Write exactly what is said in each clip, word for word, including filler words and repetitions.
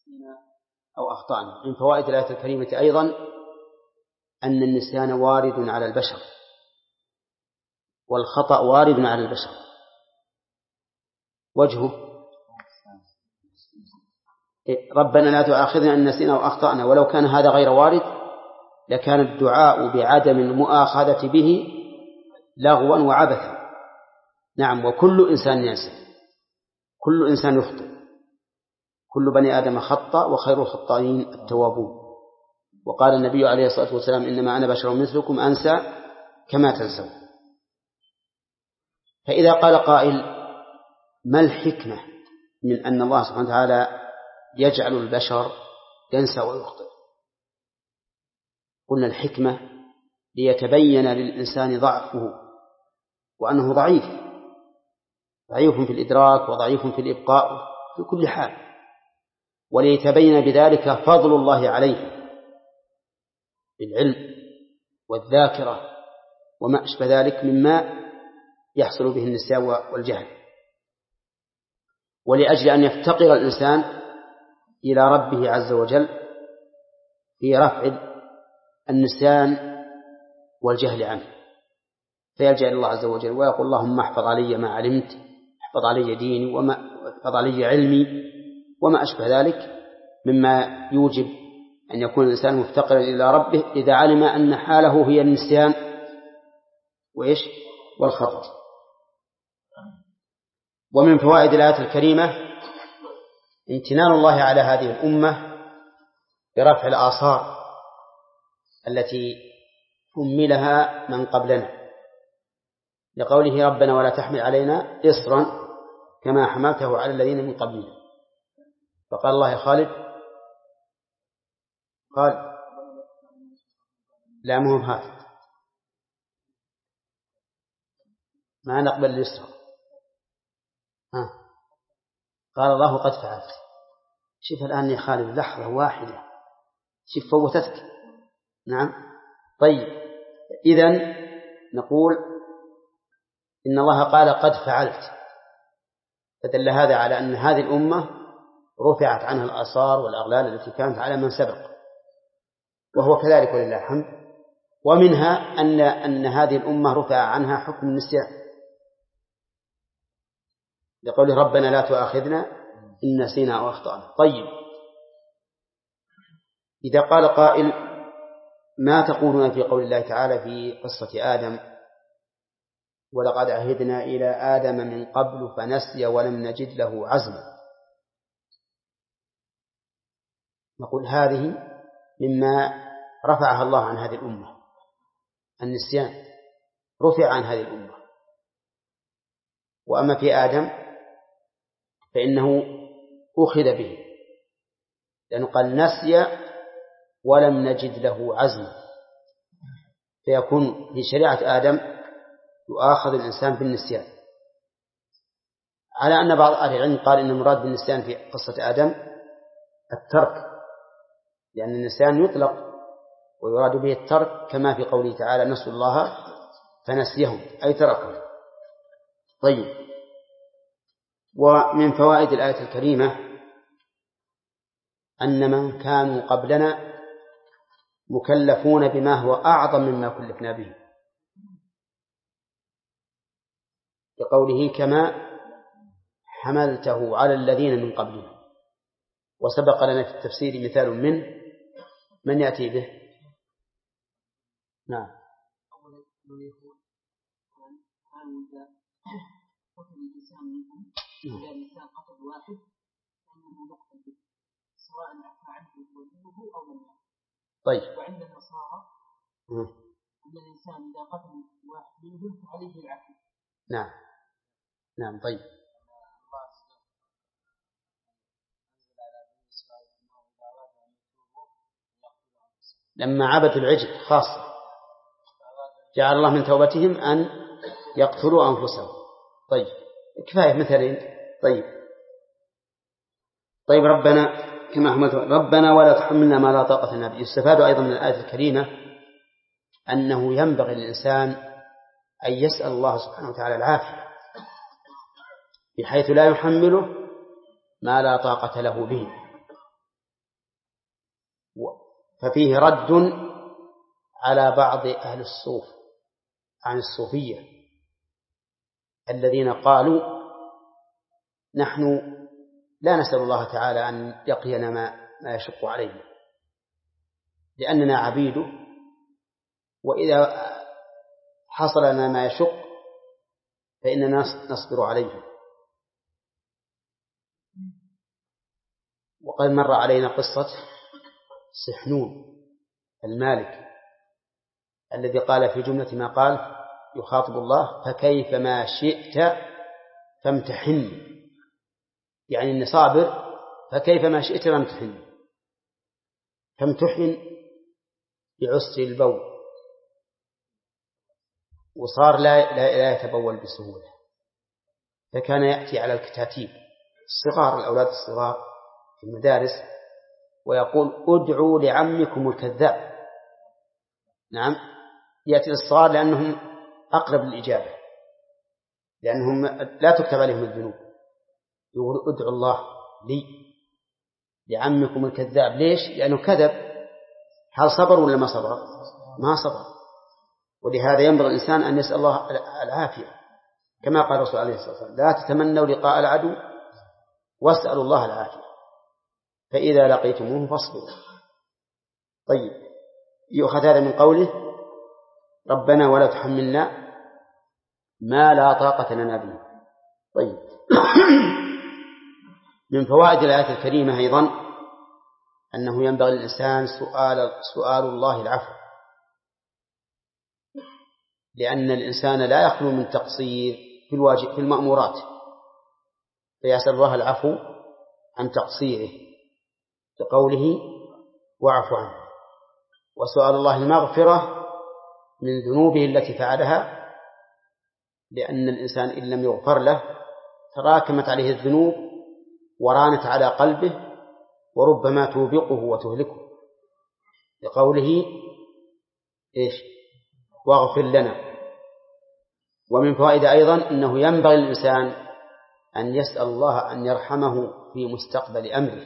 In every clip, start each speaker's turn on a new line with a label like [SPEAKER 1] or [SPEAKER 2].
[SPEAKER 1] أو أخطأنا. من فوائد الآية الكريمة أيضا أن النسيان وارد على البشر والخطأ وارد على البشر. وجهه ربنا لا تؤاخذنا إن نسينا أو أخطأنا، ولو كان هذا غير وارد لكان الدعاء بعدم المؤاخذة به لغوا وعبثا. نعم، وكل إنسان ينسى، كل إنسان يخطئ، كل بني آدم خطأ وخير الخطائين التوابون. وقال النبي عليه الصلاة والسلام إنما أنا بشر مثلكم أنسى كما تنسون. فإذا قال قائل ما الحكمة من أن الله سبحانه وتعالى يجعل البشر ينسى ويخطئ؟ قلنا الحكمة ليتبين للإنسان ضعفه وأنه ضعيف ضعيف في الإدراك وضعيف في الإبقاء في كل حال، وليتبين بذلك فضل الله عليه بالعلم والذاكرة وما أشبه ذلك مما يحصل به النسيان والجهل، ولأجل أن يفتقر الإنسان إلى ربه عز وجل في رفع النسيان والجهل عنه، فيلجأ إلى الله عز وجل ويقول اللهم احفظ علي ما علمت، احفظ علي ديني وما احفظ علي علمي وما أشبه ذلك مما يوجب أن يكون الإنسان مفتقرا إلى ربه إذا علم أن حاله هي النسيان وإيش والخطأ. ومن فوائد الآية الكريمة امتنان الله على هذه الأمة برفع الآثار التي حملها من قبلنا، لقوله ربنا ولا تحمل علينا إصرا كما حملته على الذين من قبلنا. فقال الله يا خالد قال لا مهم هذا ما نقبل الإصرا. ها قال الله قد فعلت. شوف الآن يا خالد لحظة واحدة شوف فوتتك. نعم طيب إذن نقول إن الله قال قد فعلت، فدل هذا على أن هذه الأمة رفعت عنها الآثار والأغلال التي كانت على من سبق، وهو كذلك ولله الحمد. ومنها أن, أن هذه الأمة رفع عنها حكم النسيان لقوله ربنا لا تؤاخذنا إن نسينا أو أخطأنا. طيب إذا قال قائل ما تقولون في قول الله تعالى في قصة آدم ولقد عهدنا إلى آدم من قبل فنسي ولم نجد له عزما؟ نقول هذه مما رفعها الله عن هذه الأمة، النسيان رفع عن هذه الأمة. وأما في آدم فإنه أخذ به لأنه قال نسي ولم نجد له عزما، فيكون في شريعة آدم يؤاخذ الإنسان بالنسيان، على أن بعض أهل العلم قال إن المراد بالنسيان في قصة آدم الترك، لأن النسيان يطلق ويراد به الترك كما في قوله تعالى نسوا الله فنسيهم أي تركوا. طيب ومن فوائد الآية الكريمة أن من كانوا قبلنا مكلفون بما هو أعظم مما كلفنا به، لقوله كما حملته على الذين من قبلنا. وسبق لنا في التفسير مثال منه، من يأتي به؟ نعم طيب. وعند النصارى أن الإنسان إذا قتل واحد منهم فعليه العفو. نعم نعم طيب. لما عبدوا العجل خاصة جعل الله من توبتهم أن يقتلوا أنفسهم. طيب كفاية مثلين. طيب طيب ربنا كما حملت ربنا ولا تحملنا ما لا طاقة لنا به. يستفاد أيضا من الآية الكريمة أنه ينبغي للإنسان أن يسأل الله سبحانه وتعالى العافية بحيث لا يحمله ما لا طاقة له به، ففيه رد على بعض أهل الصوف عن الصوفية الذين قالوا نحن لا نسأل الله تعالى أن يقينا ما, ما يشق علينا لأننا عبيده، وإذا حصل لنا ما يشق فإننا نصبر عليه. وقد مر علينا قصة سحنون المالك الذي قال في جملة ما قال يخاطب الله فكيف ما شئت فامتحن، يعني إني صابر فكيف ما شئت فامتحن، فامتحن بعسر البول وصار لا, لا, لا يتبول بسهولة، فكان يأتي على الكتاتيب الصغار الأولاد الصغار في المدارس ويقول ادعوا لعمكم الكذاب. نعم، يأتي للصغار لأنهم أقرب للإجابة، لأنهم لا تكتب عليهم الذنوب، يقول ادعوا الله لي لعمكم الكذاب. ليش؟ لأنه كذب. هل صبر ولا ما صبر؟ ما صبر. ولهذا ينبغي الإنسان أن يسأل الله العافية كما قال الرسول عليه الصلاة والسلام لا تتمنوا لقاء العدو واسألوا الله العافية فإذا لقيتموه فاصبروا. طيب، يؤخذ هذا من قوله ربنا ولا تحملنا ما لا طاقة لنا به. طيب من فوائد الآية الكريمة أيضا أنه ينبغي للإنسان سؤال, سؤال الله العفو، لأن الإنسان لا يخلو من تقصير في الواجب في المأمورات، فيسأل الله العفو عن تقصيره بقوله واعف عنه، وسؤال الله المغفرة من ذنوبه التي فعلها، لأن الإنسان إن لم يغفر له تراكمت عليه الذنوب ورانت على قلبه وربما توبقه وتهلكه، لقوله إيش واغفر لنا. ومن فوائد أيضا أنه ينبغي للإنسان أن يسأل الله أن يرحمه في مستقبل أمره،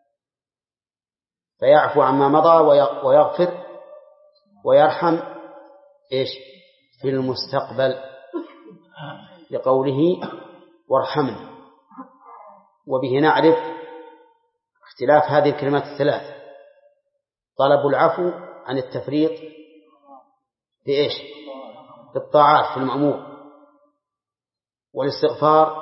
[SPEAKER 1] فيعفو عما مضى ويغفر ويرحم إيش في المستقبل، لقوله وارحمنا. وبه نعرف اختلاف هذه الكلمات الثلاث: طلب العفو عن التفريط في إيش في الطاعات في المأمور، والاستغفار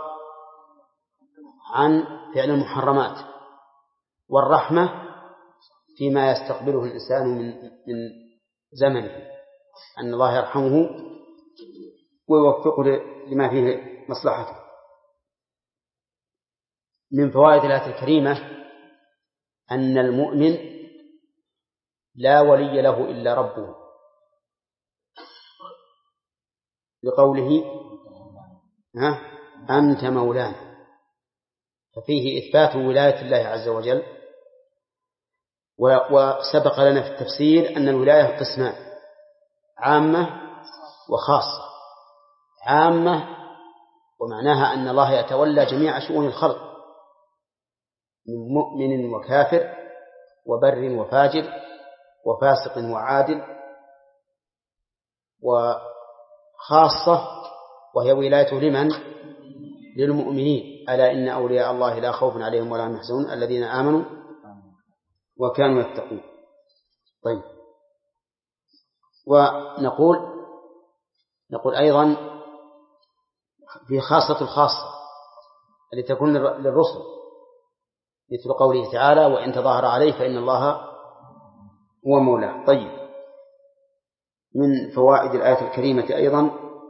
[SPEAKER 1] عن فعل المحرمات، والرحمة فيما يستقبله الإنسان من من زمنه، أن الله يرحمه ويوفقه لما فيه مصلحته. من فوائد الآية الكريمة أن المؤمن لا ولي له إلا ربه، بقوله ها أنت مولانا، ففيه إثبات ولاية الله عز وجل. وسبق لنا في التفسير أن الولاية قسمان: عامة وخاصة. عامة ومعناها أن الله يتولى جميع شؤون الخلق من مؤمن وكافر وبر وفاجر وفاسق وعادل. وخاصة وهي ولايته لمن؟ للمؤمنين: ألا إن أولياء الله لا خوف عليهم ولا هم يحزنون الذين آمنوا وكانوا يتقون. طيب، ونقول نقول أيضا في خاصة الخاصة التي تكون للرسل، مثل قوله تعالى وإن تظاهر عليه فإن الله هو مولاه. طيب، من فوائد الآية الكريمة أيضا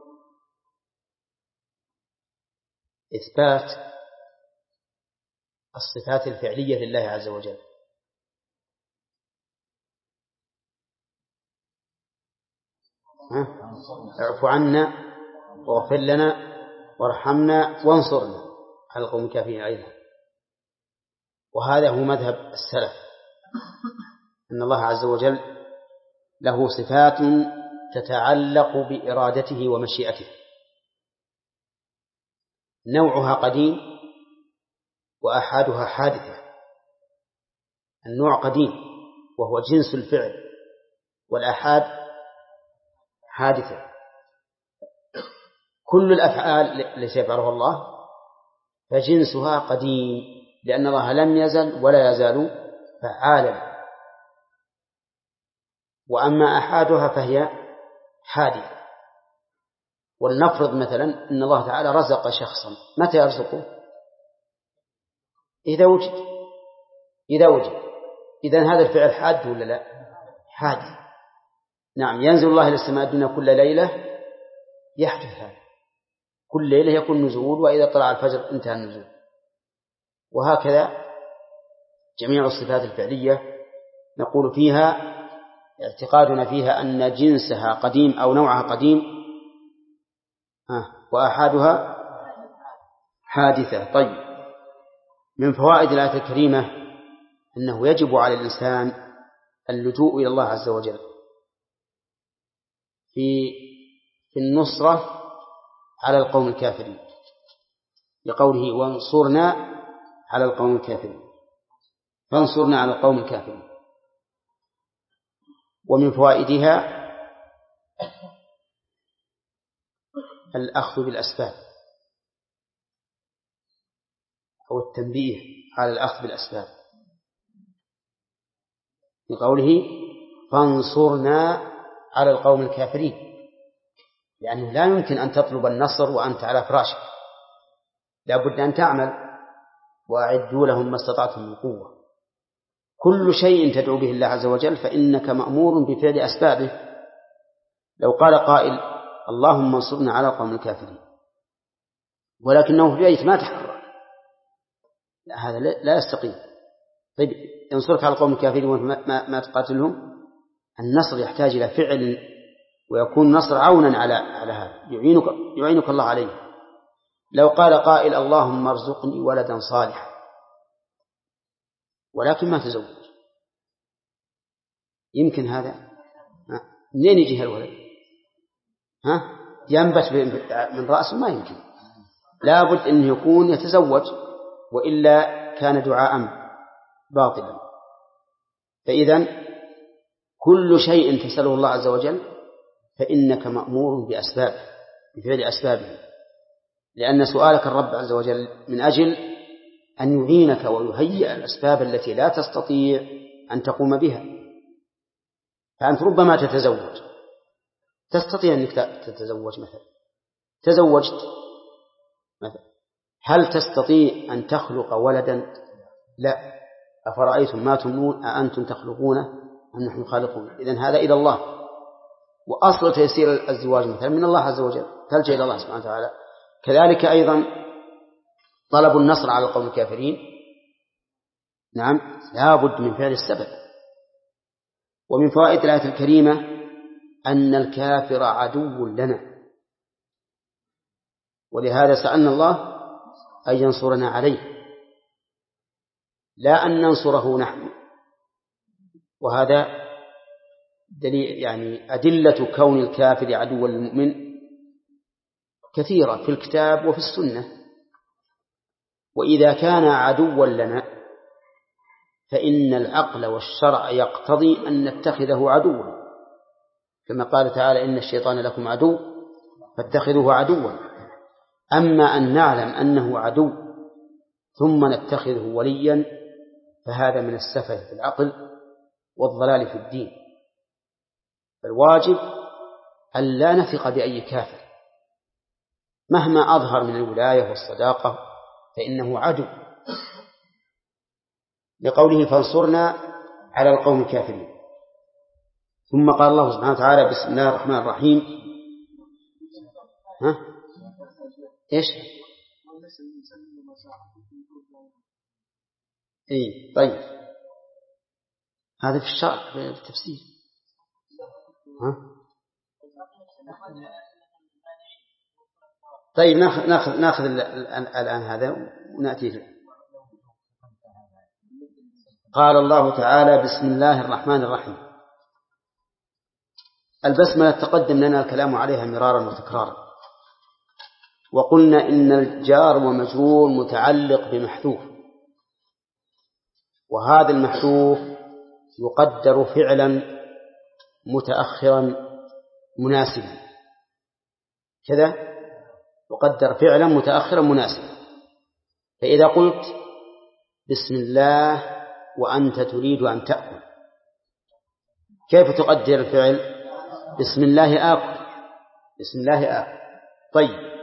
[SPEAKER 1] إثبات الصفات الفعلية لله عز وجل. اعف عنا واغفر لنا وارحمنا وانصرنا على القوم الكافرين أيضا. وهذا هو مذهب السلف، أن الله عز وجل له صفات تتعلق بإرادته ومشيئته، نوعها قديم وأحادها حادثة. النوع قديم وهو جنس الفعل، والآحاد حادثة. كل الأفعال التي يفعلها الله فجنسها قديم، لأن الله لم يزل ولا يزال فعالا. وأما أحادها فهي حادثة. ولنفرض مثلا أن الله تعالى رزق شخصا، متى يرزقه؟ إذا وجد إذا وجد إذن هذا الفعل حاد ولا لا؟ حادث. نعم، ينزل الله إلى السماء الدنيا كل ليلة، يحدث هذا كل ليلة يكون نزول، وإذا طلع الفجر انتهى النزول. وهكذا جميع الصفات الفعلية نقول فيها اعتقادنا فيها أن جنسها قديم أو نوعها قديم وأحادها حادثة. طيب، من فوائد الآية الكريمة أنه يجب على الإنسان اللجوء إلى الله عز وجل في في النصرة على القوم الكافرين، لقوله وانصرنا على القوم الكافرين، فانصرنا على القوم الكافرين. ومن فوائدها الأخذ بالأسباب أو التنبيه على الأخذ بالأسباب، لقوله فانصرنا على القوم الكافرين، لأنه لا يمكن أن تطلب النصر وأنت على فراشك، لا بد أن تعمل. وأعدوا لهم ما استطعتم من قوة. كل شيء تدعو به الله عز وجل فإنك مأمور بفعل أسبابه. لو قال قائل اللهم انصرنا على القوم الكافرين ولكنه في بيت ما تحرك، لا، هذا لا يستقيم. طيب، ينصرك على القوم الكافرين وما ما, ما تقاتلهم؟ النصر يحتاج إلى فعل، ويكون نصر عونا على على هذا، يعينك يعينك الله عليه. لو قال قائل اللهم ارزقني ولدا صالحا ولكن ما تزوج، يمكن هذا؟ منين يجي الولد؟ ها ينبت من رأسه؟ ما يمكن، لابد أن يكون يتزوج، وإلا كان دعاء باطلا. فإذن كل شيء تسأله الله عز وجل فإنك مأمور بأسبابه، بفعل أسبابه، لأن سؤالك الرب عز وجل من أجل أن يعينك ويهيئ الأسباب التي لا تستطيع أن تقوم بها. فأنت ربما تتزوج، تستطيع أنك تتزوج مثلا، تزوجت مثلا، هل تستطيع أن تخلق ولدا؟ لا. أفرأيتم ما تمنون أأنتم تخلقونه أم نحن خالقون؟ إذن هذا إلى الله. وأصل تيسير الزواج مثلا من الله عز وجل، تلجأ إلى الله سبحانه وتعالى. كذلك أيضا طلب النصر على القوم الكافرين، نعم، لابد من فعل السبب. ومن فوائد الآية الكريمة أن الكافر عدو لنا، ولهذا سألنا الله أن ينصرنا عليه، لا أن ننصره نحن. وهذا دليل، يعني أدلة كون الكافر عدوا للمؤمن كثيرة في الكتاب وفي السنة. وإذا كان عدوا لنا فإن العقل والشرع يقتضي أن نتخذه عدوا، كما قال تعالى إن الشيطان لكم عدو فاتخذوه عدوا. أما أن نعلم أنه عدو ثم نتخذه وليا فهذا من السفه في العقل والضلال في الدين. فالواجب أن لا نثق بأي كافر مهما أظهر من الولاية والصداقة، فإنه عدو، لقوله فانصرنا على القوم الكافرين. ثم قال الله سبحانه وتعالى بسم الله الرحمن الرحيم. ها إيش؟ إيه طيب، هذا في الشرع في التفسير. ها طيب، ناخذ ناخذ ناخذ الآن هذا ونأتي له. قال الله تعالى بسم الله الرحمن الرحيم. البسملة تقدم لنا الكلام عليها مرارا وتكرارا، وقلنا إن الجار ومجرور متعلق بمحذوف، وهذا المحذوف يقدر فعلا متأخرا مناسبا كذا، يقدر فعلا متأخرا مناسبا. فإذا قلت بسم الله وأنت تريد أن تأكل، كيف تقدر الفعل؟ بسم الله آكل، بسم الله آكل. طيب،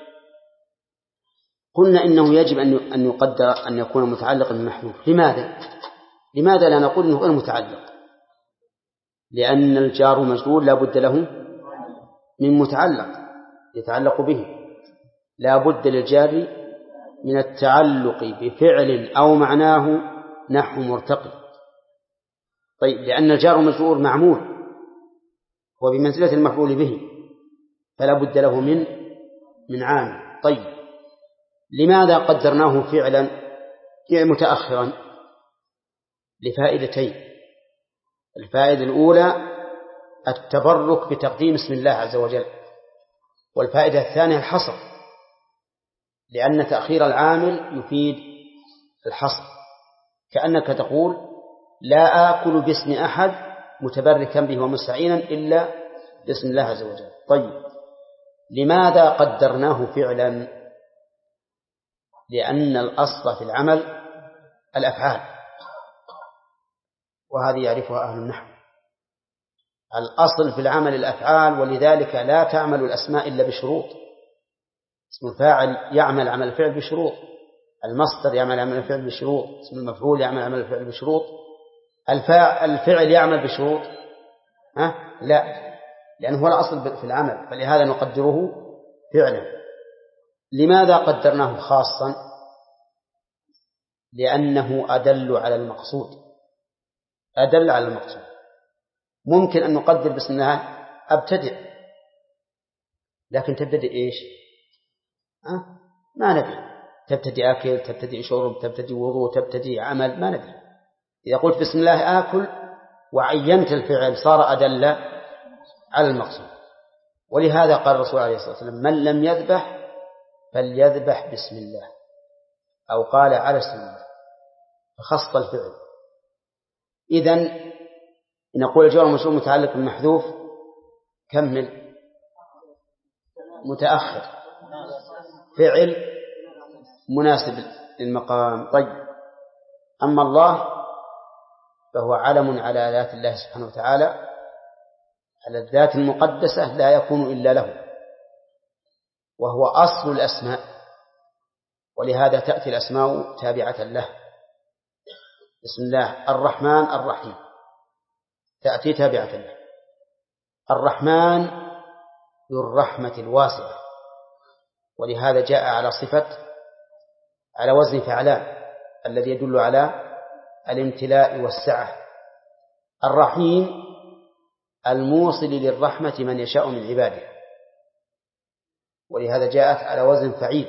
[SPEAKER 1] قلنا إنه يجب أن يقدر أن يكون متعلقا بالمحذوف. لماذا؟ لماذا لا نقول إنه غير متعلق؟ لأن الجار مجرور لا بد له من متعلق يتعلق به، لا بد للجار من التعلق بفعل أو معناه نحو مرتقي. طيب، لأن الجار مجرور معمول وبمنزلة المفعول به، فلا بد له من من عامل. طيب، لماذا قدرناه فعلا متأخرا؟ لفائدتين. الفائدة الأولى التبرك بتقديم اسم الله عز وجل، والفائدة الثانية الحصر، لأن تأخير العامل يفيد الحصر، كأنك تقول لا آكل باسم أحد متبركا به ومستعينا إلا باسم الله عز وجل. طيب، لماذا قدرناه فعلا؟ لأن الأصل في العمل الأفعال، وهذه يعرفها أهل النحو. الأصل في العمل الأفعال، ولذلك لا تعمل الأسماء إلا بشروط. اسم الفاعل يعمل عمل الفعل بشروط، المصدر يعمل عمل الفعل بشروط، اسم المفعول يعمل عمل الفعل بشروط. الفعل يعمل بشروط؟ ها؟ لا، لأنه هو الأصل في العمل، فلهذا نقدره فعلا. لماذا قدرناه خاصا؟ لأنه أدل على المقصود، أدل على المقصود. ممكن أن نقدر بسم الله أبتدئ، لكن تبتدئ إيش؟ أه؟ ما ندري، تبتدئ أكل، تبتدئ شرب، تبتدئ وضوء، تبتدئ عمل، ما ندري. إذا قلت بسم الله آكل وعينت الفعل صار أدل على المقصود. ولهذا قال الرسول عليه الصلاة والسلام من لم يذبح فليذبح بسم الله، أو قال على اسم الله، فخص الفعل. إذن نقول الجواب المشروع متعلق بالمحذوف. كمل. متأخر، فعل مناسب للمقام. طيب، أما الله فهو علم على ذات الله سبحانه وتعالى، على الذات المقدسة لا يكون إلا له، وهو أصل الأسماء، ولهذا تأتي الأسماء تابعة له. بسم الله الرحمن الرحيم تأتي تابعة له. الرحمن ذو الرحمة الواسعة، ولهذا جاء على صفة على وزن فعلان الذي يدل على الامتلاء والسعة. الرحيم الموصل للرحمة من يشاء من عباده، ولهذا جاءت على وزن فعيل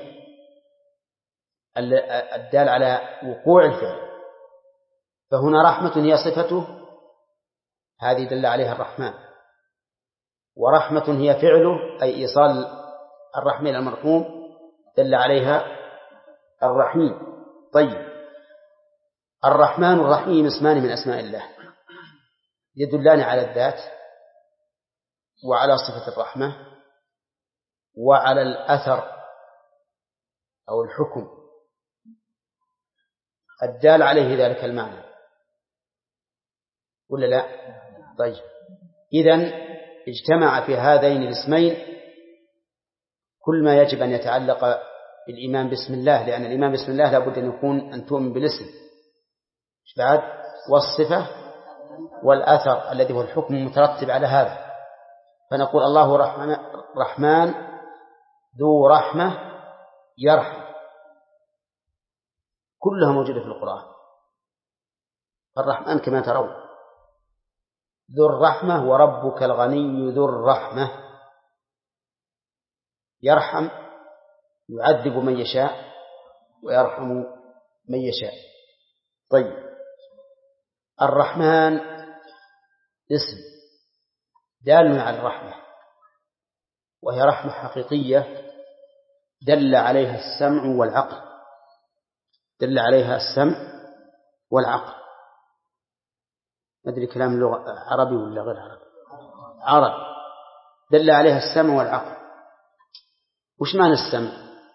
[SPEAKER 1] الدال على وقوع الفعل. فهنا رحمة هي صفته، هذه دل عليها الرحمن، ورحمة هي فعله أي إيصال الرحمة إلى المرحوم دل عليها الرحيم. طيب، الرحمن والرحيم اسمان من أسماء الله يدلان على الذات وعلى صفة الرحمة وعلى الأثر أو الحكم الدال عليه ذلك المعنى، ولا لا؟ طيب، إذن اجتمع في هذين الاسمين كل ما يجب أن يتعلق بالإيمان بسم الله، لأن الإيمان بسم الله لا بد أن يكون أن تؤمن بالاسم بعد والصفة والأثر الذي هو الحكم المترتب على هذا. فنقول الله رحمن, رحمن ذو رحمة يرحم، كلها موجودة في القرآن. الرحمن كما ترون ذو الرحمة، وربك الغني ذو الرحمة، يرحم يعذب من يشاء ويرحم من يشاء. طيب، الرحمن اسم دال على الرحمة، وهي رحمة حقيقية دل عليها السمع والعقل، دل عليها السمع والعقل. أدري كلام لغة عربي ولا غير عربي؟ عربي. دل عليها السمع والعقل. وش معنى السمع؟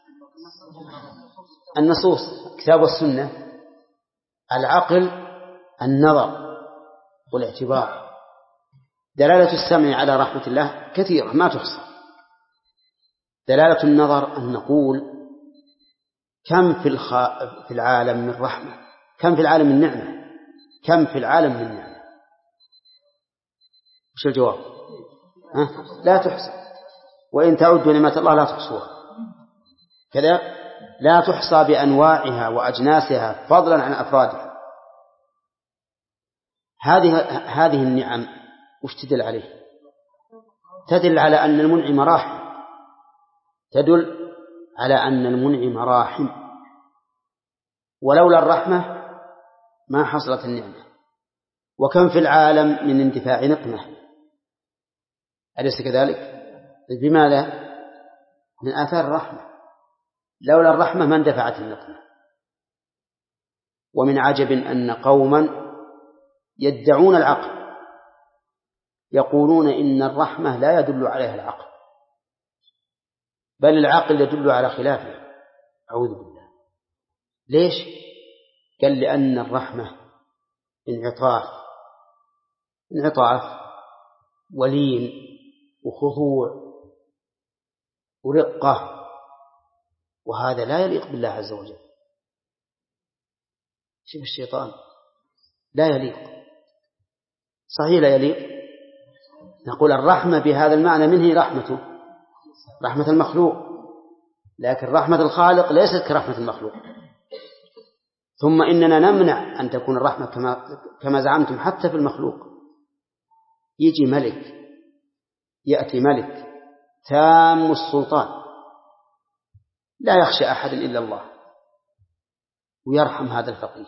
[SPEAKER 1] النصوص كتاب والسنة. العقل النظر والاعتبار. دلالة السمع على رحمة الله كثيرة ما تحصى. دلالة النظر أن نقول كم في, الخ... في العالم من رحمة، كم في العالم من نعمة، كم في العالم من نعمة. وش الجواب؟ ها؟ لا تحصى. وإن تعدوا نعمة الله لا تحصوها. كذا لا تحصى بأنواعها وأجناسها فضلا عن أفرادها. هذه هذه النعم وش تدل عليه؟ تدل على أن المنعم راحم. تدل على أن المنعم راحم، ولولا الرحمة ما حصلت النعمة. وكم في العالم من اندفاع نقمة، أليس كذلك؟ بماذا؟ من آثار الرحمة. لولا الرحمة ما اندفعت النقمة. ومن عجب أن قوما يدعون العقل يقولون إن الرحمة لا يدل عليها العقل، بل العقل يدل على خلافه. أعوذ بالله. ليش؟ قال لأن الرحمة انعطاف انعطاف ولين وخضوع ورقة، وهذا لا يليق بالله عز وجل. شوف الشيطان لا يليق، صحيح لا يليق. نقول الرحمة بهذا المعنى منه رحمته رحمة المخلوق، لكن رحمة الخالق ليست كرحمة المخلوق. ثم إننا نمنع أن تكون الرحمة كما, كما زعمتم حتى في المخلوق. يجي ملك، يأتي ملك تام السلطان لا يخشى أحد إلا الله ويرحم هذا الفقير.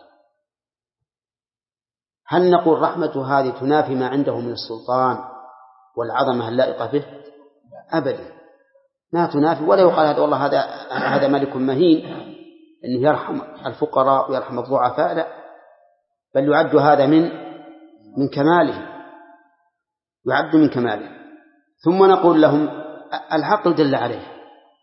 [SPEAKER 1] هل نقول رحمة هذه تنافي ما عنده من السلطان والعظمة اللائقة به؟ أبدا ما تنافي. ولا يقال هذا والله هذا هذا ملك مهين أنه يرحم الفقراء ويرحم الضعفاء، لا، بل يعد هذا من من كماله، يعد من كماله. ثم نقول لهم العقل دل عليه،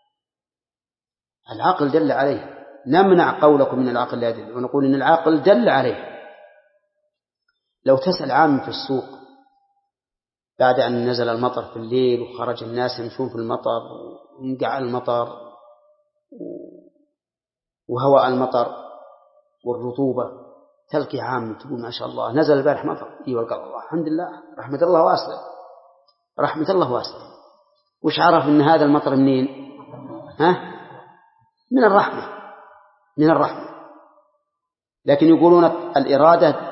[SPEAKER 1] العقل دل عليه. نمنع قولكم من العقل لا يدل، ونقول إن العقل دل عليه. لو تسأل عام في السوق بعد أن نزل المطر في الليل وخرج الناس يمشون في المطر وانقع المطر وهواء المطر والرطوبة، تلقي عام تقول ما شاء الله نزل البارح مطر. إي والله الله الحمد لله رحمة الله واسعة، رحمة الله واسعة. وش عرف إن هذا المطر منين؟ ها؟ من الرحمة، من الرحمة. لكن يقولون الإرادة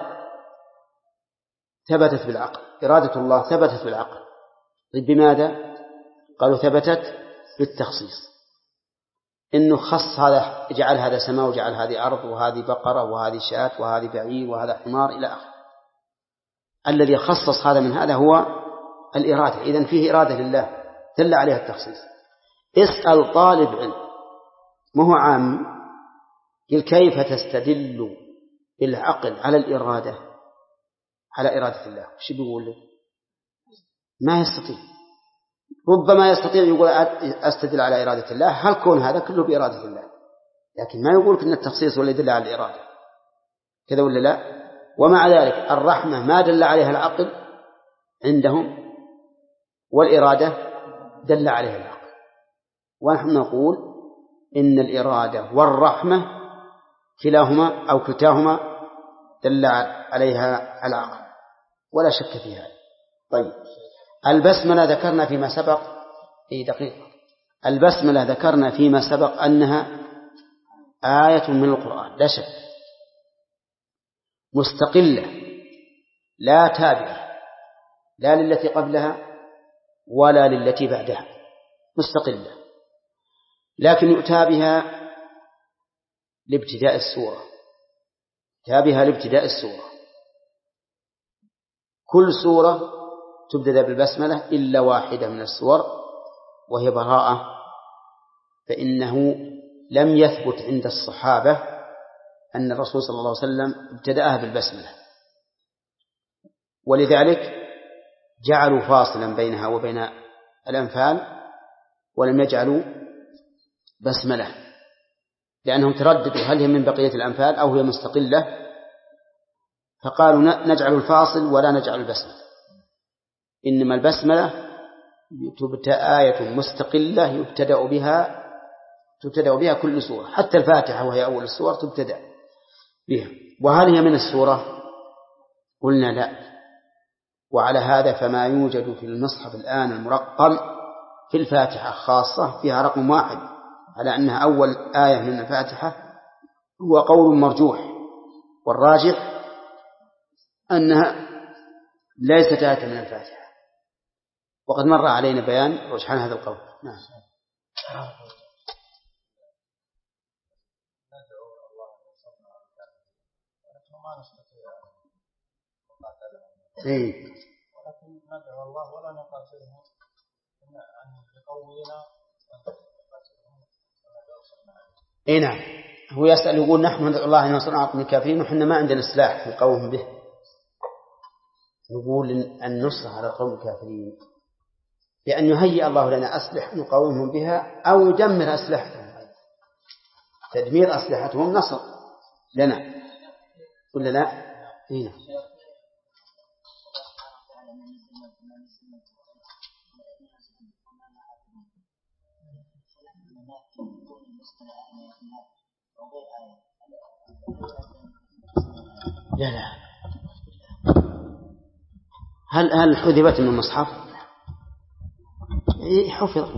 [SPEAKER 1] ثبتت بالعقل، إرادة الله ثبتت بالعقل. طيب بماذا؟ قالوا ثبتت بالتخصيص، إنه خص هذا، جعل هذا سماء وجعل هذه أرض وهذه بقرة وهذه شاة وهذه بعير وهذا حمار إلى آخره. الذي خصص هذا من هذا هو الإرادة. إذن فيه إرادة لله دل عليها التخصيص. اسأل طالب علم ما هو عام قل كيف تستدل بالعقل على الإرادة، على إرادة الله، وش بيقول له؟ ما يستطيع. ربما يستطيع يقول أستدل على إرادة الله، هل كون هذا كله بإرادة الله، لكن ما يقول إن التخصيص ولا يدل على الإرادة، كذا ولا لا؟ ومع ذلك الرحمة ما دل عليها العقل عندهم، والإرادة دل عليها العقل. ونحن نقول إن الإرادة والرحمة كلاهما أو كلتاهما دل عليها العقل ولا شك في هذا. طيب البسملة ذكرنا فيما سبق في دقيقة البسملة ذكرنا فيما سبق أنها آية من القرآن لا شك، مستقلة لا تابعة لا للتي قبلها ولا للتي بعدها، مستقلة، لكن يؤتى بها لابتداء السورة، تابها لابتداء السورة. كل سورة تبدأ بالبسملة إلا واحدة من السور وهي براءة، فإنه لم يثبت عند الصحابة أن الرسول صلى الله عليه وسلم ابتدأها بالبسملة، ولذلك جعلوا فاصلا بينها وبين الأنفال ولم يجعلوا بسملة، لأنهم ترددوا هل هي من بقية الأنفال أو هي مستقلة، فقالوا نجعل الفاصل ولا نجعل البسملة. إنما البسملة تبتدأ آية مستقلة يبتدأ بها تبتدأ بها كل سورة، حتى الفاتحة وهي أول السور تبتدأ بها. وهل هي من السورة؟ قلنا لا. وعلى هذا فما يوجد في المصحف الآن المرقم في الفاتحة خاصة فيها رقم واحد على أنها أول آية من الفاتحة هو قول مرجوح، والراجح أنها ليست آية من الفاتحة، وقد مر علينا بيان رجحان هذا القول. نعم. إيه.
[SPEAKER 2] ولكن ندعو الله ولا نقاتلهم أن يقوينا.
[SPEAKER 1] إيه نعم. هو يسأل يقول نحن ندعو الله أن ينصرنا على القوم الكافرين وحنا ما عندنا سلاح نقوم به. نقول النصر على القوم الكافرين بأن يهيئ الله لنا أسلحة نقاومهم بها أو يدمر أسلحتهم. تدمير أسلحتهم نصر لنا ولا لا؟ هنا لا لا. هل هل حذفت من المصحف؟ إيه حفظ.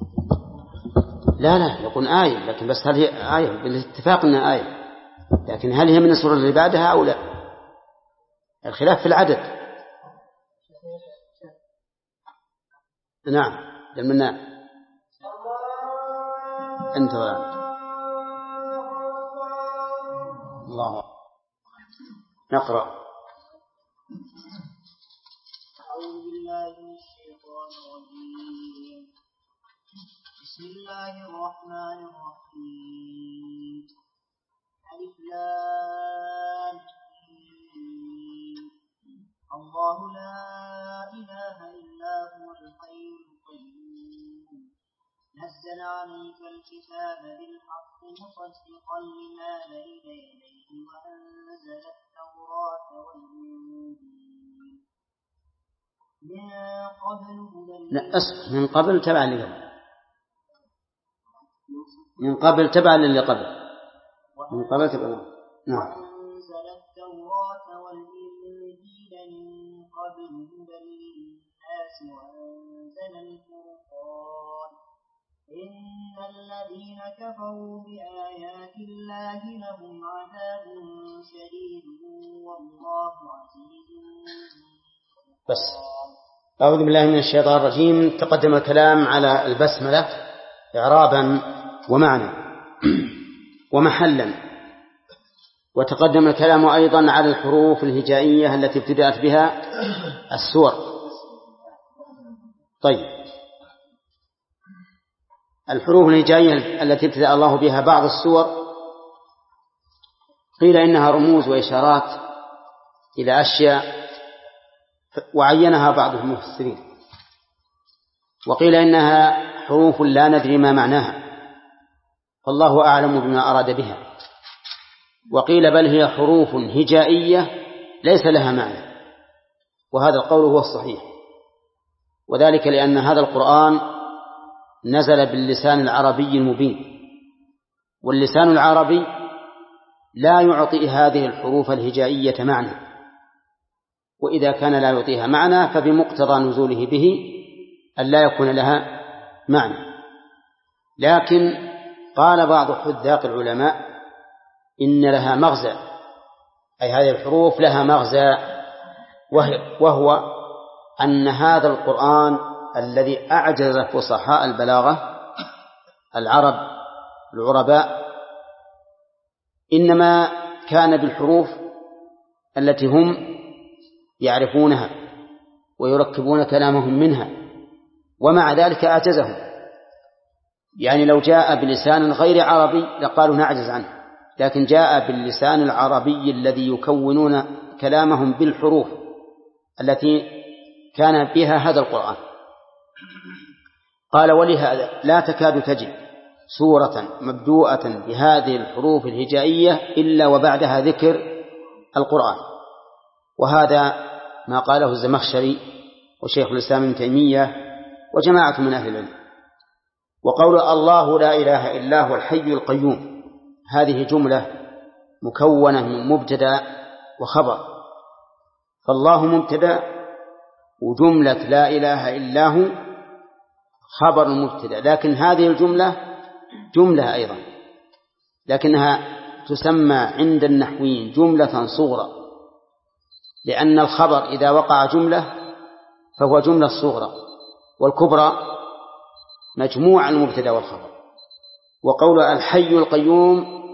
[SPEAKER 1] لا لا يكون آية، لكن بس هل هي آية بالاتفاق أنها آية، لكن هل هي من السورة اللي بعدها أو لا؟ الخلاف في العدد. نعم لمنا أنت ولا أنت. الله نقرأ.
[SPEAKER 2] أعوذ بالله من الشيطان الرجيم. بسم الله الرحمن الرحيم. ألف لام ميم. الله لا إله إلا هو الحي القيوم نزل عليك الكتاب بالحق مصدقا لما بين يديه وأنزل التوراة والإنجيل من قبل
[SPEAKER 1] لا أصل من قبل تبع اللي قبل من قبل تبع اللي قبل من قبل تبع. نعم.
[SPEAKER 2] وأنزل التوراة والإنجيل من قبل هدى للناس وأنزل الفرقان إن الذين كفروا بآيات الله لهم عذاب شديد والله عزيز.
[SPEAKER 1] بس أعوذ بالله من الشيطان الرجيم. تقدم الكلام على البسملة إعرابا ومعنى ومحلا، وتقدم الكلام أيضا على الحروف الهجائية التي ابتدأت بها السور. طيب الحروف الهجائية التي ابتدأ الله بها بعض السور قيل إنها رموز وإشارات إلى أشياء وعينها بعض المفسرين، وقيل إنها حروف لا ندري ما معناها فالله أعلم بما أراد بها، وقيل بل هي حروف هجائية ليس لها معنى، وهذا القول هو الصحيح، وذلك لأن هذا القرآن نزل باللسان العربي المبين، واللسان العربي لا يعطي هذه الحروف الهجائية معنى، وإذا كان لا يعطيها معنى فبمقتضى نزوله به أن لا يكون لها معنى. لكن قال بعض حذاق العلماء إن لها مغزى، أي هذه الحروف لها مغزى، وهو أن هذا القرآن الذي أعجز فصحاء البلاغة العرب العرباء إنما كان بالحروف التي هم يعرفونها ويركبون كلامهم منها، ومع ذلك أعجزهم. يعني لو جاء بلسان غير عربي لقالوا نعجز عنه، لكن جاء باللسان العربي الذي يكونون كلامهم بالحروف التي كان بها هذا القرآن. قال ولهذا لا تكاد تجد سورة مبدوءة بهذه الحروف الهجائية إلا وبعدها ذكر القرآن. وهذا ما قاله الزمخشري وشيخ الإسلام ابن تيمية وجماعة من أهل العلم. وقول الله لا إله إلا هو الحي القيوم هذه جملة مكونة من مبتدأ وخبر، فالله مبتدأ وجملة لا إله إلا هو خبر مبتدأ، لكن هذه الجملة جملة أيضا، لكنها تسمى عند النحويين جملة صغرى، لأن الخبر إذا وقع جملة فهو جملة صغرى، والكبرى مجموع المبتدأ والخبر. وقول الحي القيوم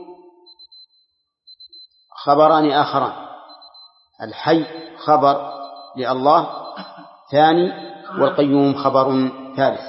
[SPEAKER 1] خبران آخران، الحي خبر لله ثاني، والقيوم خبر ثالث.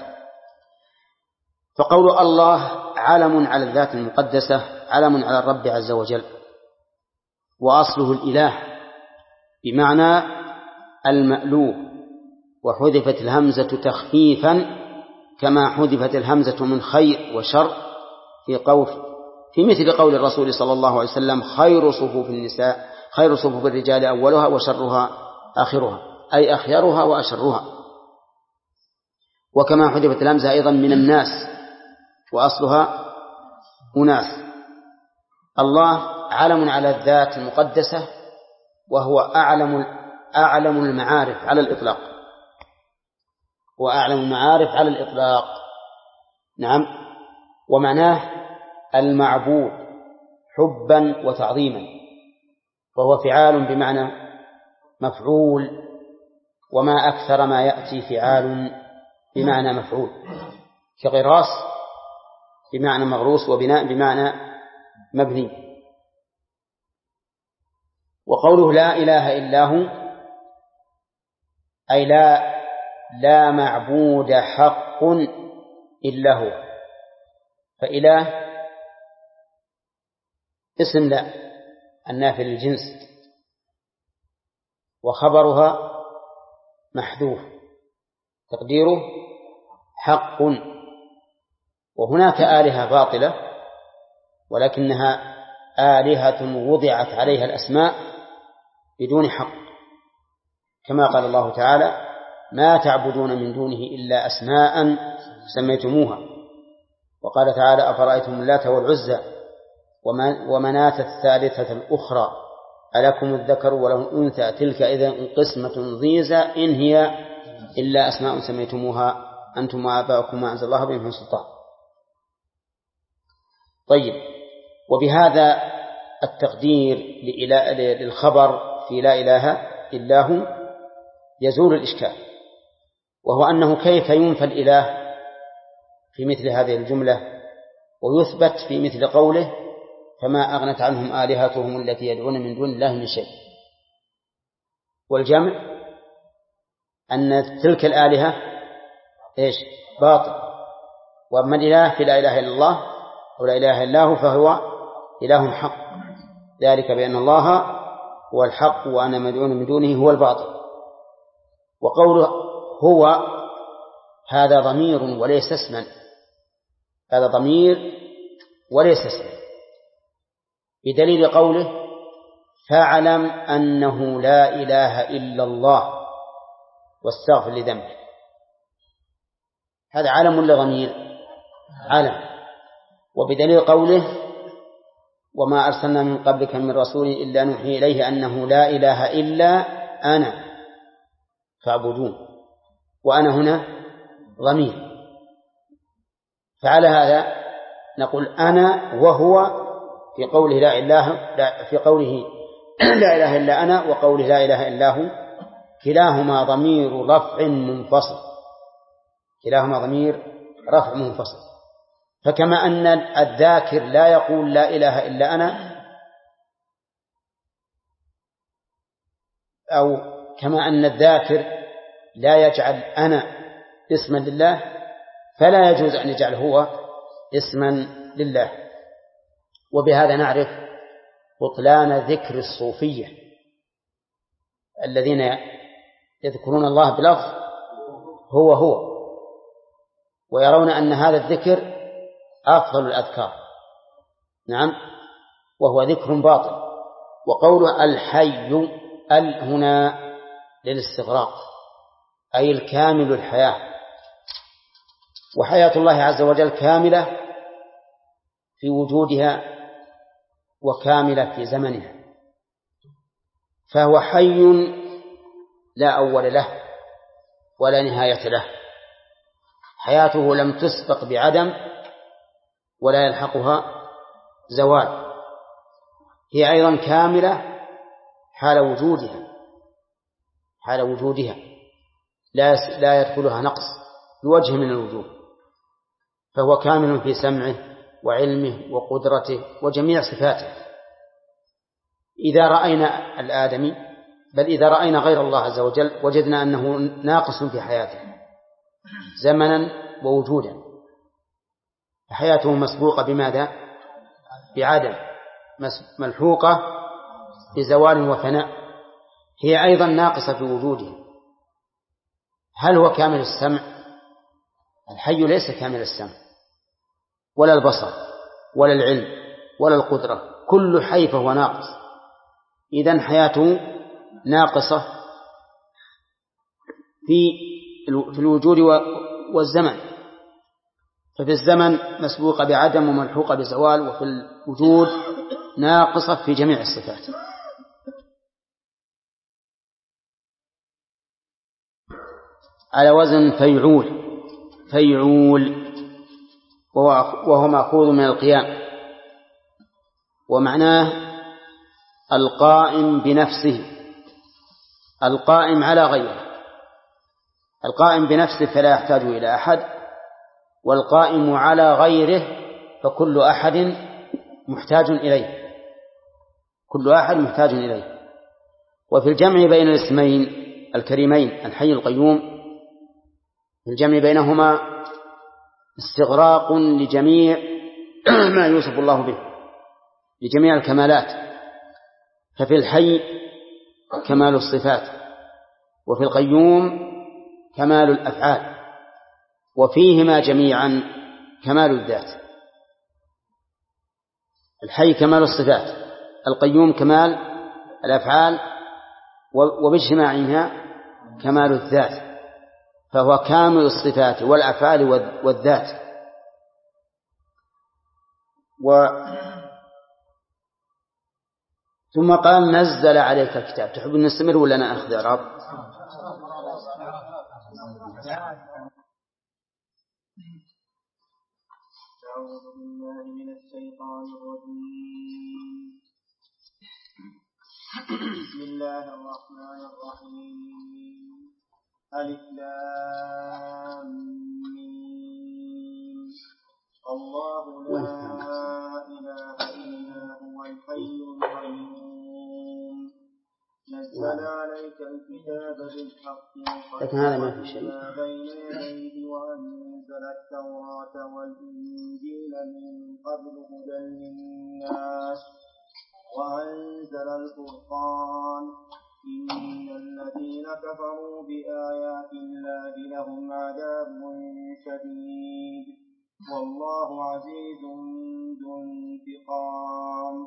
[SPEAKER 1] فقول الله علم على الذات المقدسة، علم على الرب عز وجل، وأصله الإله بمعنى المألوه، وحذفت الهمزة تخفيفا كما حذفت الهمزة من خير وشر في قول في مثل قول الرسول صلى الله عليه وسلم خير صفوف النساء خير صفوف الرجال أولها وشرها آخرها، أي أخيرها وأشرها. وكما حذفت الهمزة أيضا من الناس وأصلها أناس. الله علم على الذات المقدسة، وهو أعلم أعلم المعارف على الإطلاق، وأعلم المعارف على الإطلاق. نعم. ومعناه المعبود حبا وتعظيما، وهو فعال بمعنى مفعول، وما أكثر ما يأتي فعال بمعنى مفعول، كغراس بمعنى مغروس، وبناء بمعنى مبني. وقوله لا إله إلا هو أي لا لا معبود حق إلا هو. فإله اسم لا النافي للجنس، وخبرها محذوف تقديره حق. وهناك آلهة باطلة ولكنها آلهة وضعت عليها الأسماء بدون حق، كما قال الله تعالى ما تعبدون من دونه إلا أسماء سميتموها. وقال تعالى أفرأيتم اللات والعزى ومناة الثالثة الأخرى ألكم الذكر وله الأنثى تلك إذن قسمة ضيزى إن هي إلا أسماء سميتموها أنتم وآباؤكم ما أنزل الله بهم من سلطان. طيب، وبهذا التقدير للخبر في لا إله إلا هو يزول الإشكال، وهو أنه كيف ينفى الإله في مثل هذه الجملة ويثبت في مثل قوله فما أغنت عنهم آلهتهم التي يدعون من دون الله من شيء. والجمع أن تلك الآلهة إيش باطل، وأما الإله في لا إله إلا الله أو لا إله إلا هو فهو إله حق، ذلك بأن الله هو الحق وأنا مدعون من دونه هو الباطل. وقوله هو هذا ضمير وليس اسما، هذا ضمير وليس اسما، بدليل قوله فاعلم أنه لا إله إلا الله واستغفر لذنبه. هذا علم ولا ضمير؟ علم. وبدليل قوله وما أرسلنا من قبلك من رسول إلا نوحي إليه أنه لا إله إلا أنا فاعبدون، وأنا هنا ضمير. فعلى هذا نقول أنا وهو في قوله لا إله لا في قوله لا إله إلا أنا وقوله لا إله إلا هو كلاهما ضمير رفع منفصل، كلاهما ضمير رفع منفصل. فكما أن الذاكر لا يقول لا إله إلا أنا، أو كما أن الذاكر لا يجعل أنا اسما لله، فلا يجوز أن يجعل هو اسما لله. وبهذا نعرف بطلان ذكر الصوفية الذين يذكرون الله بلفظ هو هو، ويرون أن هذا الذكر أفضل الأذكار. نعم، وهو ذكر باطل. وقول الحي ال هنا للاستغراق، أي الكامل الحياة، وحياة الله عز وجل كاملة في وجودها وكاملة في زمنها، فهو حي لا أول له ولا نهاية له، حياته لم تسبق بعدم ولا يلحقها زوال، هي أيضا كاملة حال وجودها حال وجودها لا لا يدخلها نقص بوجه من الوجوه، فهو كامل في سمعه وعلمه وقدرته وجميع صفاته. إذا رأينا الآدمي، بل إذا رأينا غير الله عز وجل، وجدنا أنه ناقص في حياته زمنا ووجودا، حياته مسبوقة بماذا؟ بعدم، ملحوقة بزوال وفناء، هي أيضا ناقصة في وجوده. هل هو كامل السمع؟ الحي ليس كامل السمع ولا البصر ولا العلم ولا القدرة، كل حي فهو ناقص، إذن حياته ناقصة في في الوجود والزمن، ففي الزمن مسبوقة بعدم وملحوقة بزوال، وفي الوجود ناقصة في جميع الصفات. على وزن فيعول، فيعول وهو مأخوذ من القيام، ومعناه القائم بنفسه، القائم على غيره. القائم بنفسه فلا يحتاج إلى أحد، والقائم على غيره فكل أحد محتاج إليه، كل أحد محتاج إليه. وفي الجمع بين الاسمين الكريمين الحي القيوم، في الجمع بينهما استغراق لجميع ما يوصف الله به، لجميع الكمالات، ففي الحي كمال الصفات، وفي القيوم كمال الأفعال، وفيهما جميعا كمال الذات. الحي كمال الصفات، القيوم كمال الأفعال، وباجتماعها كمال الذات، فهو كامل الصفات والأفعال والذات. و ثم قال نزل عليك الكتاب. تحب أن نستمر ولا أنا أخذ أعراب؟
[SPEAKER 2] أعوذ بالله من الشيطان الرجيم. بسم الله الرحمن الرحيم. ألف لام ميم. الله لا إله إلا هو الحي القيوم نزل عليك الكتاب بالحق مصدقا لما بين يديه وأنزل التوراة والإنجيل من قبل هدى للناس وأنزل الفرقان إن الذين كفروا بآيات الله لهم عذاب شديد والله عزيز ذو انتقام.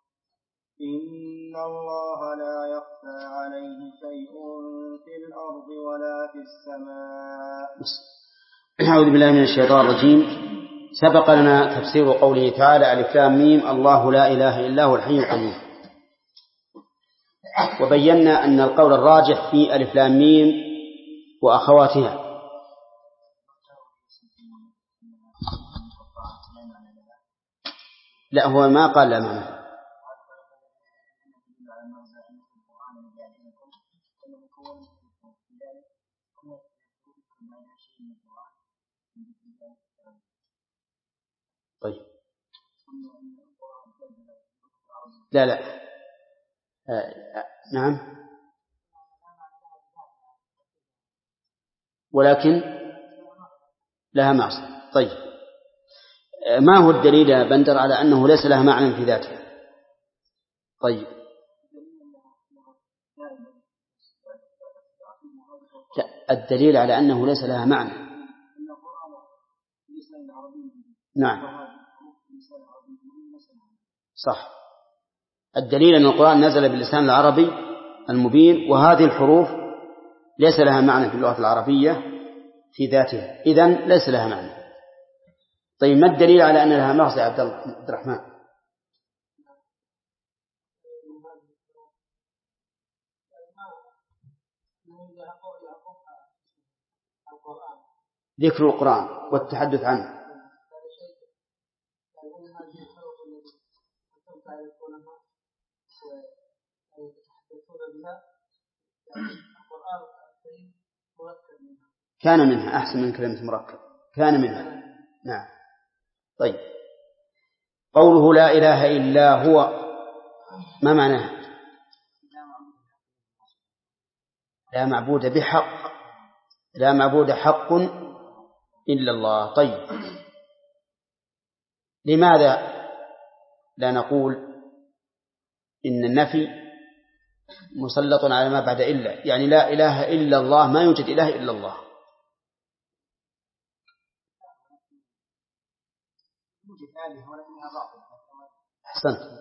[SPEAKER 2] إن الله لا يخفى عليه شيء في الأرض ولا في السماء.
[SPEAKER 1] أعوذ بالله من الشيطان الرجيم. سبق لنا تفسير قوله تعالى ألف لام ميم الله لا إله إلا هو الحي القيوم، وبينا أن القول الراجح في ألف لام ميم وأخواتها. لا، هو ما قال لا معنى. طيب لا لا آه نعم، ولكن لها معصية. طيب ما هو الدليل يا بندر على أنه ليس لها معنى في ذاته؟ طيب الدليل على أنه ليس لها معنى. نعم صح، الدليل أن القرآن نزل باللسان العربي المبين، وهذه الحروف ليس لها معنى في اللغة العربية في ذاتها، إذن ليس لها معنى. طيب ما الدليل على أن لها مغزى يا عبد الرحمن؟ ذكر القرآن والتحدث عنه. كان منها أحسن من كلمة مركب، كان منها. نعم. طيب قوله لا إله إلا هو ما معناه؟ لا معبود بحق، لا معبود حق إلا الله. طيب لماذا لا نقول إن النفي مسلط على ما بعد إلا، يعني لا إله إلا الله، ما يوجد إله إلا الله؟ أحسنت.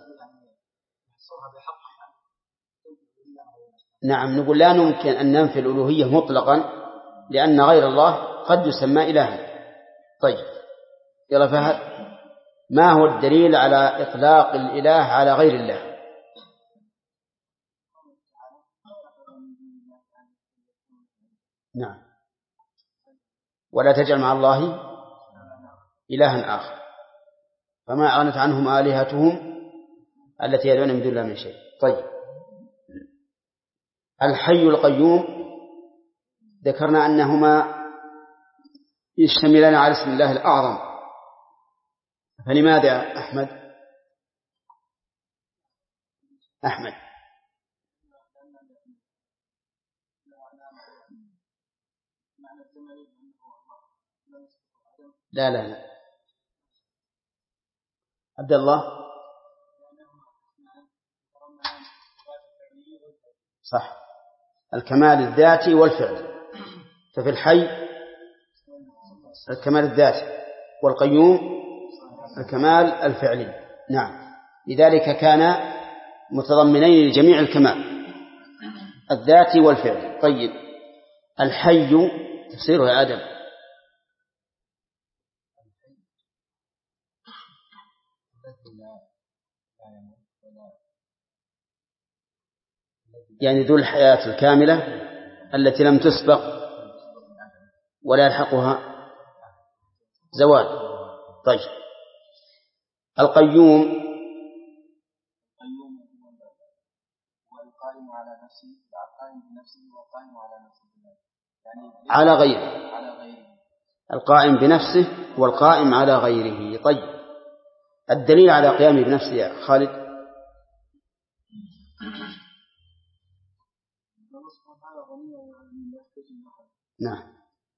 [SPEAKER 1] نعم نقول لا يمكن أن ننفي الألوهية مطلقا، لأن غير الله قد يسمى إلها. طيب يلا فهد، ما هو الدليل على إطلاق الإله على غير الله؟ نعم ولا تجعل مع الله إلها آخر، فما أغنت عنهم آلهتهم التي يدعون من دون الله من شيء. طيب الحي القيوم ذكرنا أنهما يشتملان على اسم الله الأعظم، فلماذا يا أحمد؟ أحمد لا لا لا عبد الله صح، الكمال الذاتي والفعل، ففي الحي الكمال الذاتي، والقيوم الكمال الفعلي. نعم لذلك كان متضمنين لجميع الكمال الذاتي والفعلي. طيب الحي تفسيره يا آدم؟ يعني ذو الحياة الكاملة التي لم تسبق ولا يلحقها زوال. طيب القيوم على غيره، القائم بنفسه والقائم على غيره. طيب الدليل على قيامه بنفسه يا خالد؟ نعم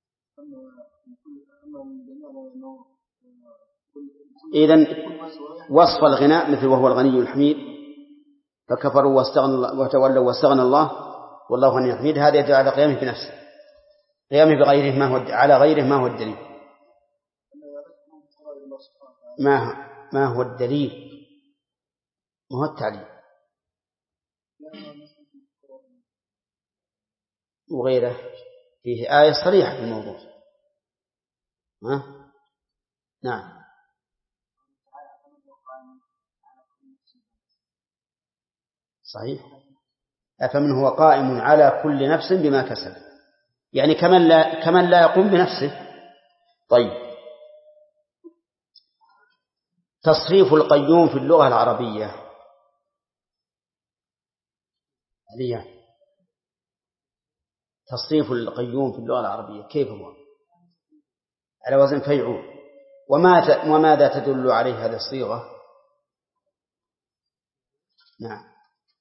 [SPEAKER 1] إذن وصف الغناء مثل وهو الغني الحميد، فكفروا واستغنوا وتولوا واستغنى الله والله غني حميد، هذا يدل على قيامه بنفسه. قيامه بغيره ما هو على غيره ما هو الدليل؟ ما ما هو الدليل؟ ما هو التعليل وغيره، فيه آية صريحة في الموضوع. ها؟ نعم صحيح، أفمن هو قائم على كل نفس بما كسب، يعني كمن لا, كمن لا يقوم بنفسه. طيب تصريف القيوم في اللغة العربية عليا، تصريف القيوم في اللغة العربية كيف هو؟ على وزن فيعول. وماذا تدل عليه هذه الصيغة؟ نعم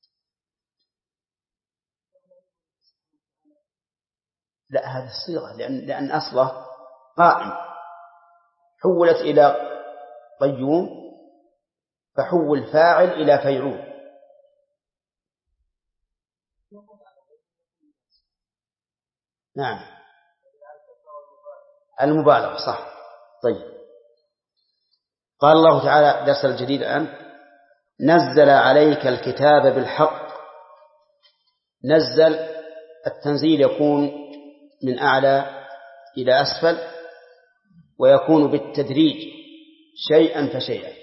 [SPEAKER 1] لا هذه الصيغة لأن, لأن أصله قائم حولت إلى قيوم فحول فاعل إلى فيعول. نعم المبالغة صح. طيب قال الله تعالى درس الجديد الآن: نزل عليك الكتاب بالحق. نزل التنزيل يكون من أعلى إلى أسفل، ويكون بالتدريج شيئا فشيئا،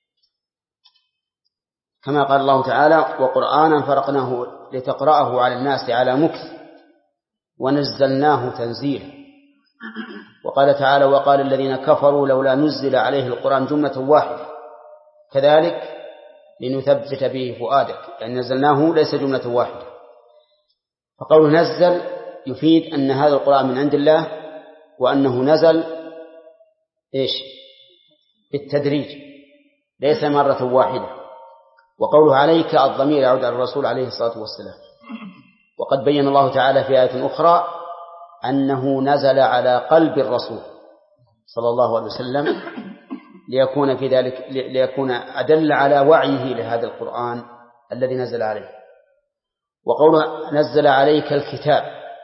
[SPEAKER 1] كما قال الله تعالى: وقرآنا فرقناه لتقرأه على الناس على مكث ونزلناه تنزيلا. وقال تعالى: وقال الذين كفروا لولا نزل عليه القرآن جملة واحدة، كذلك لنثبت به فؤادك، يعني نزلناه ليس جملة واحدة. فقوله نزل يفيد أن هذا القرآن من عند الله، وأنه نزل إيش؟ بالتدريج ليس مرة واحدة. وقوله عليك الضمير يعود على الرسول عليه الصلاة والسلام. وقد بين الله تعالى في آية أخرى أنه نزل على قلب الرسول صلى الله عليه وسلم ليكون في ذلك ليكون أدل على وعيه لهذا القرآن الذي نزل عليه. وقوله نزل عليك الكتاب،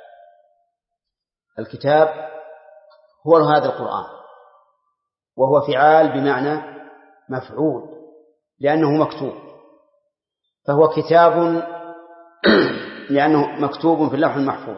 [SPEAKER 1] الكتاب هو هذا القرآن، وهو فعال بمعنى مفعول لأنه مكتوب، فهو كتاب لأنه مكتوب في اللوح المحفوظ،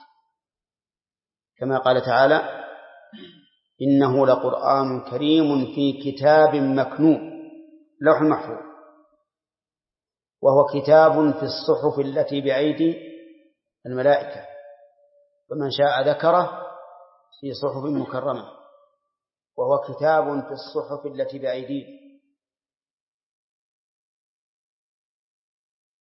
[SPEAKER 1] كما قال تعالى: إنه لقرآن كريم في كتاب مكنون، لوح المحفوظ، وهو كتاب في الصحف التي بأيدي الملائكة، فمن شاء ذكره في صحف مكرمة، وهو كتاب في الصحف التي بأيديه